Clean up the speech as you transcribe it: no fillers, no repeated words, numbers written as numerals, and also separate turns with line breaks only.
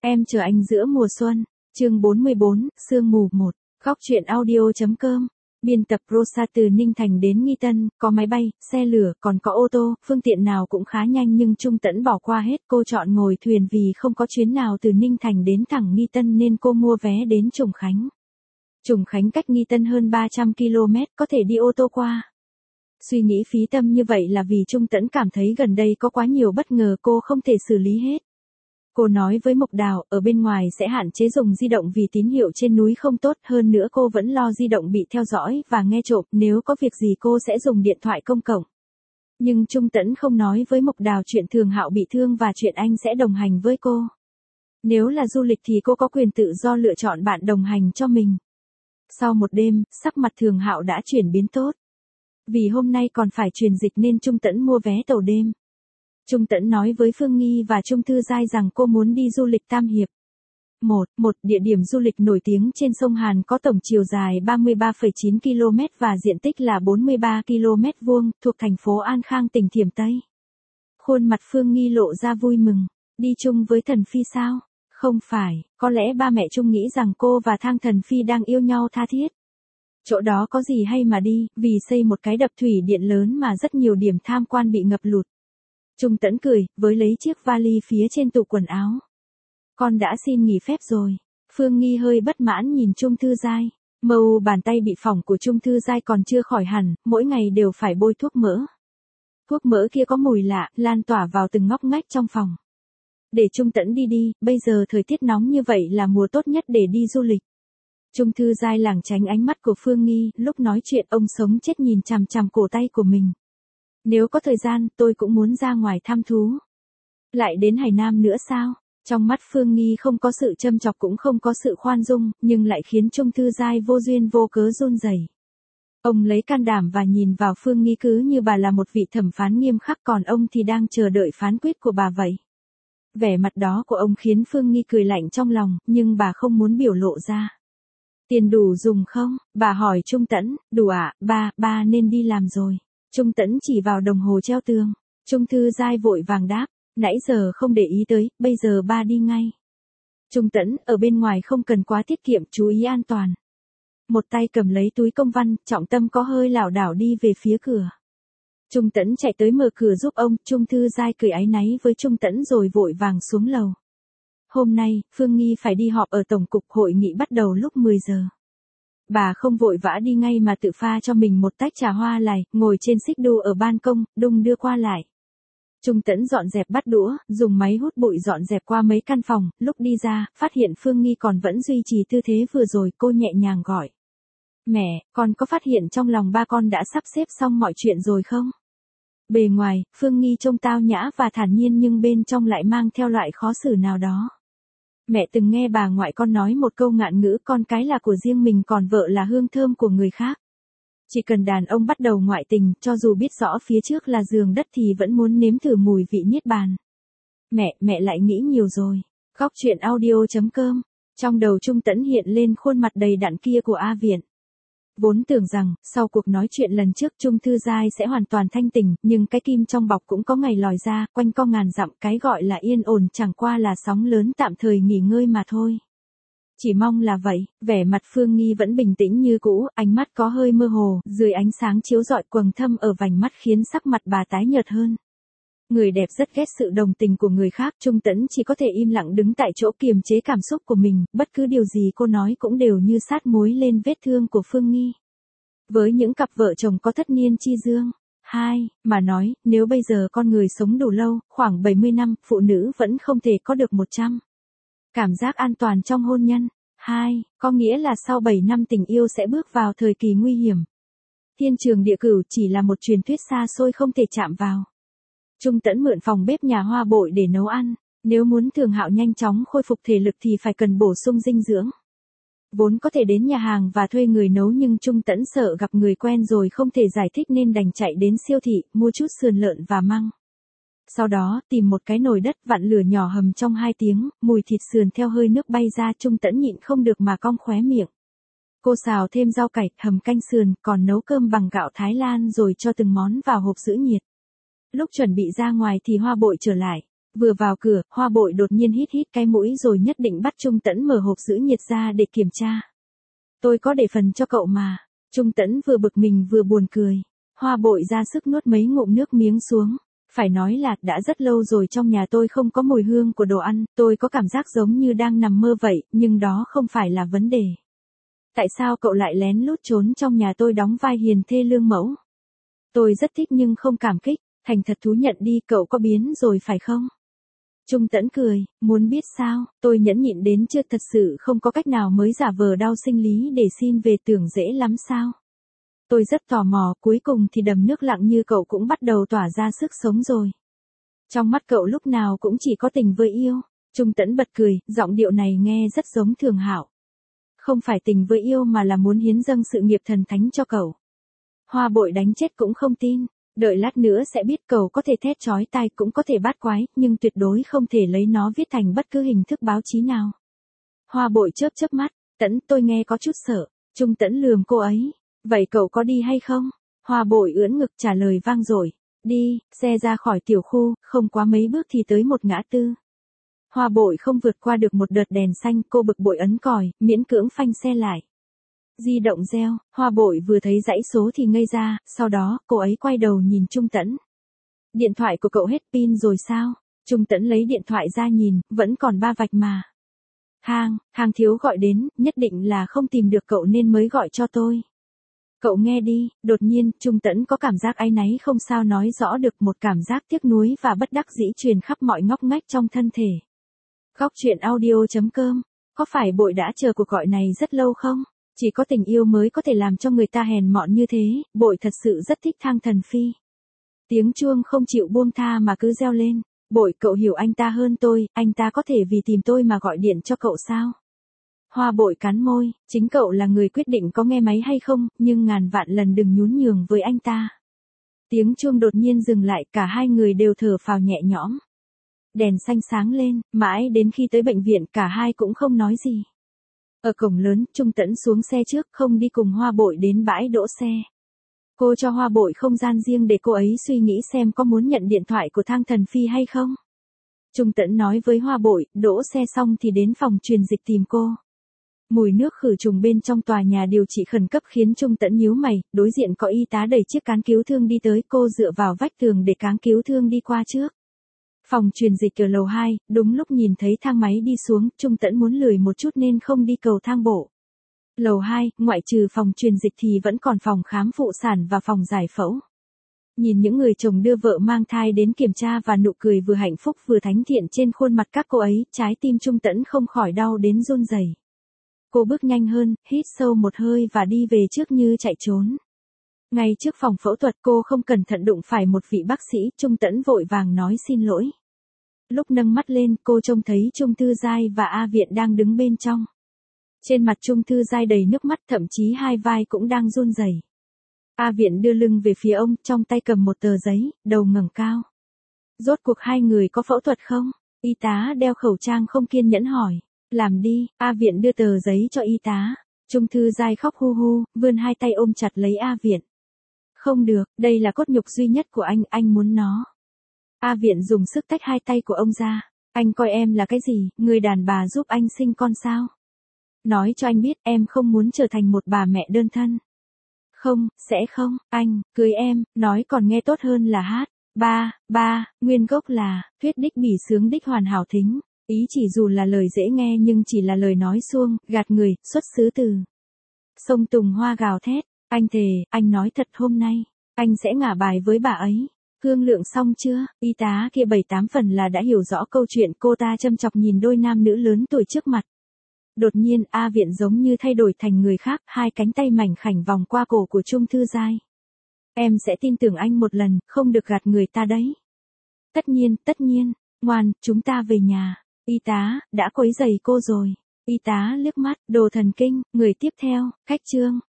Em chờ anh giữa mùa xuân, chương 44, sương mù 1, góc truyện audio.com. Biên tập Rosa từ Ninh Thành đến Nghi Tân, có máy bay, xe lửa, còn có ô tô, phương tiện nào cũng khá nhanh nhưng Trung Tẫn bỏ qua hết. Cô chọn ngồi thuyền vì không có chuyến nào từ Ninh Thành đến thẳng Nghi Tân nên cô mua vé đến Trùng Khánh. Trùng Khánh cách Nghi Tân hơn 300 km, có thể đi ô tô qua. Suy nghĩ phí tâm như vậy là vì Trung Tẫn cảm thấy gần đây có quá nhiều bất ngờ cô không thể xử lý hết. Cô nói với Mộc Đào, ở bên ngoài sẽ hạn chế dùng di động vì tín hiệu trên núi không tốt, hơn nữa cô vẫn lo di động bị theo dõi và nghe trộm, nếu có việc gì cô sẽ dùng điện thoại công cộng. Nhưng Trung Tẫn không nói với Mộc Đào chuyện Thường Hạo bị thương và chuyện anh sẽ đồng hành với cô. Nếu là du lịch thì cô có quyền tự do lựa chọn bạn đồng hành cho mình. Sau một đêm, sắc mặt Thường Hạo đã chuyển biến tốt. Vì hôm nay còn phải truyền dịch nên Trung Tẫn mua vé tàu đêm. Trung Tẫn nói với Phương Nghi và Trung Thư Giai rằng cô muốn đi du lịch Tam Hiệp. Một địa điểm du lịch nổi tiếng trên sông Hàn có tổng chiều dài 33,9 km và diện tích là 43 km vuông, thuộc thành phố An Khang tỉnh Thiểm Tây. Khuôn mặt Phương Nghi lộ ra vui mừng. Đi chung với Thần Phi sao? Không phải, có lẽ ba mẹ Trung nghĩ rằng cô và Thang Thần Phi đang yêu nhau tha thiết. Chỗ đó có gì hay mà đi, vì xây một cái đập thủy điện lớn mà rất nhiều điểm tham quan bị ngập lụt. Trung Tẫn cười, với lấy chiếc vali phía trên tủ quần áo. Con đã xin nghỉ phép rồi. Phương Nghi hơi bất mãn nhìn Trung Thư Giai. Màu bàn tay bị phỏng của Trung Thư Giai còn chưa khỏi hẳn, mỗi ngày đều phải bôi thuốc mỡ. Thuốc mỡ kia có mùi lạ, lan tỏa vào từng ngóc ngách trong phòng. Để Trung Tẫn đi, bây giờ thời tiết nóng như vậy là mùa tốt nhất để đi du lịch. Trung Thư Giai lảng tránh ánh mắt của Phương Nghi, lúc nói chuyện ông sống chết nhìn chằm chằm cổ tay của mình. Nếu có thời gian, tôi cũng muốn ra ngoài thăm thú. Lại đến Hải Nam nữa sao? Trong mắt Phương Nghi không có sự châm chọc cũng không có sự khoan dung, nhưng lại khiến Trung Thư Giai vô duyên vô cớ run rẩy. Ông lấy can đảm và nhìn vào Phương Nghi cứ như bà là một vị thẩm phán nghiêm khắc, còn ông thì đang chờ đợi phán quyết của bà vậy. Vẻ mặt đó của ông khiến Phương Nghi cười lạnh trong lòng, nhưng bà không muốn biểu lộ ra. Tiền đủ dùng không? Bà hỏi Trung Tẫn. Đủ ạ, ba nên đi làm rồi. Trung Tẫn chỉ vào đồng hồ treo tường. Trung Thư Giai vội vàng đáp. Nãy giờ không để ý tới, bây giờ ba đi ngay. Trung Tẫn, ở bên ngoài không cần quá tiết kiệm, chú ý an toàn. Một tay cầm lấy túi công văn, trọng tâm có hơi lảo đảo đi về phía cửa. Trung Tẫn chạy tới mở cửa giúp ông, Trung Thư Giai cười áy náy với Trung Tẫn rồi vội vàng xuống lầu. Hôm nay, Phương Nghi phải đi họp ở Tổng cục, hội nghị bắt đầu lúc 10 giờ. Bà không vội vã đi ngay mà tự pha cho mình một tách trà hoa lài, ngồi trên xích đu ở ban công, đung đưa qua lại. Trung Tẫn dọn dẹp bát đũa, dùng máy hút bụi dọn dẹp qua mấy căn phòng, lúc đi ra, phát hiện Phương Nghi còn vẫn duy trì tư thế vừa rồi, cô nhẹ nhàng gọi. Mẹ, con có phát hiện trong lòng ba con đã sắp xếp xong mọi chuyện rồi không? Bề ngoài, Phương Nghi trông tao nhã và thản nhiên nhưng bên trong lại mang theo loại khó xử nào đó. Mẹ từng nghe bà ngoại con nói một câu ngạn ngữ, con cái là của riêng mình còn vợ là hương thơm của người khác. Chỉ cần đàn ông bắt đầu ngoại tình, cho dù biết rõ phía trước là giường đất thì vẫn muốn nếm thử mùi vị niết bàn. Mẹ lại nghĩ nhiều rồi. Góc truyện audio.com. Trong đầu Trung Tẫn hiện lên khuôn mặt đầy đặn kia của A Viện. Vốn tưởng rằng, sau cuộc nói chuyện lần trước Trung Thư Giai sẽ hoàn toàn thanh tỉnh, nhưng cái kim trong bọc cũng có ngày lòi ra, quanh co ngàn dặm, cái gọi là yên ổn chẳng qua là sóng lớn tạm thời nghỉ ngơi mà thôi. Chỉ mong là vậy, vẻ mặt Phương Nghi vẫn bình tĩnh như cũ, ánh mắt có hơi mơ hồ, dưới ánh sáng chiếu rọi quầng thâm ở vành mắt khiến sắc mặt bà tái nhợt hơn. Người đẹp rất ghét sự đồng tình của người khác, Trung Tẫn chỉ có thể im lặng đứng tại chỗ kiềm chế cảm xúc của mình, bất cứ điều gì cô nói cũng đều như sát muối lên vết thương của Phương Nghi. Với những cặp vợ chồng có thất niên chi dương, mà nói, nếu bây giờ con người sống đủ lâu, khoảng 70 năm, phụ nữ vẫn không thể có được 100. Cảm giác an toàn trong hôn nhân. Có nghĩa là sau 7 năm tình yêu sẽ bước vào thời kỳ nguy hiểm. Thiên trường địa cửu chỉ là một truyền thuyết xa xôi không thể chạm vào. Trung Tẫn mượn phòng bếp nhà Hoa Bội để nấu ăn. Nếu muốn Thường Hạo nhanh chóng khôi phục thể lực thì phải cần bổ sung dinh dưỡng. Vốn có thể đến nhà hàng và thuê người nấu nhưng Trung Tẫn sợ gặp người quen rồi không thể giải thích nên đành chạy đến siêu thị, mua chút sườn lợn và măng. Sau đó, tìm một cái nồi đất vặn lửa nhỏ hầm trong 2 tiếng, mùi thịt sườn theo hơi nước bay ra, Trung Tẫn nhịn không được mà cong khóe miệng. Cô xào thêm rau cải, hầm canh sườn, còn nấu cơm bằng gạo Thái Lan rồi cho từng món vào hộp giữ nhiệt. Lúc chuẩn bị ra ngoài thì Hoa Bội trở lại. Vừa vào cửa, Hoa Bội đột nhiên hít hít cái mũi rồi nhất định bắt Trung Tẫn mở hộp giữ nhiệt ra để kiểm tra. Tôi có để phần cho cậu mà. Trung Tẫn vừa bực mình vừa buồn cười. Hoa Bội ra sức nuốt mấy ngụm nước miếng xuống. Phải nói là đã rất lâu rồi trong nhà tôi không có mùi hương của đồ ăn, tôi có cảm giác giống như đang nằm mơ vậy, nhưng đó không phải là vấn đề. Tại sao cậu lại lén lút trốn trong nhà tôi đóng vai hiền thê lương mẫu? Tôi rất thích nhưng không cảm kích, thành thật thú nhận đi, cậu có biến rồi phải không? Trung Tẫn cười, muốn biết sao, tôi nhẫn nhịn đến chưa, thật sự không có cách nào mới giả vờ đau sinh lý để xin về, tưởng dễ lắm sao? Tôi rất tò mò, cuối cùng thì đầm nước lặng như cậu cũng bắt đầu tỏa ra sức sống rồi. Trong mắt cậu lúc nào cũng chỉ có tình với yêu. Trung Tẫn bật cười, giọng điệu này nghe rất giống Thường Hạo. Không phải tình với yêu mà là muốn hiến dâng sự nghiệp thần thánh cho cậu. Hoa Bội đánh chết cũng không tin. Đợi lát nữa sẽ biết, cậu có thể thét chói tai cũng có thể bát quái, nhưng tuyệt đối không thể lấy nó viết thành bất cứ hình thức báo chí nào. Hoa Bội chớp chớp mắt, Tẫn, tôi nghe có chút sợ. Trung Tẫn lườm cô ấy. Vậy cậu có đi hay không? Hoa Bội ưỡn ngực trả lời vang dội. Đi, xe ra khỏi tiểu khu, không quá mấy bước thì tới một ngã tư. Hoa Bội không vượt qua được một đợt đèn xanh, cô bực bội ấn còi, miễn cưỡng phanh xe lại. Di động reo, Hoa Bội vừa thấy dãy số thì ngây ra, sau đó, cô ấy quay đầu nhìn Trung Tẫn. Điện thoại của cậu hết pin rồi sao? Trung Tẫn lấy điện thoại ra nhìn, vẫn còn 3 vạch mà. Hàng thiếu gọi đến, nhất định là không tìm được cậu nên mới gọi cho tôi. Cậu nghe đi, đột nhiên, Trung Tẫn có cảm giác áy náy không sao nói rõ được, một cảm giác tiếc nuối và bất đắc dĩ truyền khắp mọi ngóc ngách trong thân thể. Góc truyện audio.com, có phải Bội đã chờ cuộc gọi này rất lâu không? Chỉ có tình yêu mới có thể làm cho người ta hèn mọn như thế, Bội thật sự rất thích Thang Thần Phi. Tiếng chuông không chịu buông tha mà cứ reo lên. Bội, cậu hiểu anh ta hơn tôi, anh ta có thể vì tìm tôi mà gọi điện cho cậu sao? Hoa Bội cắn môi, chính cậu là người quyết định có nghe máy hay không, nhưng ngàn vạn lần đừng nhún nhường với anh ta. Tiếng chuông đột nhiên dừng lại, cả hai người đều thở phào nhẹ nhõm. Đèn xanh sáng lên, mãi đến khi tới bệnh viện cả hai cũng không nói gì. Ở cổng lớn, Trung Tẫn xuống xe trước, không đi cùng Hoa Bội đến bãi đỗ xe. Cô cho Hoa Bội không gian riêng để cô ấy suy nghĩ xem có muốn nhận điện thoại của Thang Thần Phi hay không. Trung Tẫn nói với Hoa Bội, đỗ xe xong thì đến phòng truyền dịch tìm cô. Mùi nước khử trùng bên trong tòa nhà điều trị khẩn cấp khiến Trung Tẫn nhíu mày, đối diện có y tá đẩy chiếc cáng cứu thương đi tới, cô dựa vào vách tường để cáng cứu thương đi qua trước. Phòng truyền dịch ở lầu 2, đúng lúc nhìn thấy thang máy đi xuống, Trung Tẫn muốn lười một chút nên không đi cầu thang bộ. Lầu 2, ngoại trừ phòng truyền dịch thì vẫn còn phòng khám phụ sản và phòng giải phẫu. Nhìn những người chồng đưa vợ mang thai đến kiểm tra và nụ cười vừa hạnh phúc vừa thánh thiện trên khuôn mặt các cô ấy, trái tim Trung Tẫn không khỏi đau đến run rẩy. Cô bước nhanh hơn, hít sâu một hơi và đi về trước như chạy trốn. Ngay trước phòng phẫu thuật cô không cẩn thận đụng phải một vị bác sĩ, Trung Tẫn vội vàng nói xin lỗi. Lúc nâng mắt lên cô trông thấy Trung Thư Giai và A Viện đang đứng bên trong. Trên mặt Trung Thư Giai đầy nước mắt, thậm chí hai vai cũng đang run rẩy. A Viện đưa lưng về phía ông, trong tay cầm một tờ giấy, đầu ngẩng cao. Rốt cuộc hai người có phẫu thuật không? Y tá đeo khẩu trang không kiên nhẫn hỏi. Làm đi, A Viện đưa tờ giấy cho y tá. Trung Thư Giai khóc hu hu, vươn hai tay ôm chặt lấy A Viện. Không được, đây là cốt nhục duy nhất của anh muốn nó. A Viện dùng sức tách hai tay của ông ra. Anh coi em là cái gì, người đàn bà giúp anh sinh con sao? Nói cho anh biết em không muốn trở thành một bà mẹ đơn thân. Không, sẽ không, anh, cưới em, nói còn nghe tốt hơn là hát. Ba, nguyên gốc là, thuyết đích bỉ sướng đích hoàn hảo thính. Ý chỉ dù là lời dễ nghe nhưng chỉ là lời nói suông, gạt người, xuất xứ từ sông Tùng Hoa gào thét. Anh thề, anh nói thật hôm nay, anh sẽ ngả bài với bà ấy. Thương lượng xong chưa? Y tá kia 7-8 phần là đã hiểu rõ câu chuyện, cô ta châm chọc nhìn đôi nam nữ lớn tuổi trước mặt. Đột nhiên A Viện giống như thay đổi thành người khác, hai cánh tay mảnh khảnh vòng qua cổ của Trung Thư Giai. Em sẽ tin tưởng anh một lần, không được gạt người ta đấy. Tất nhiên, ngoan, chúng ta về nhà. Y tá, đã quấy rầy cô rồi. Y tá liếc mắt, đồ thần kinh, người tiếp theo, khách trương.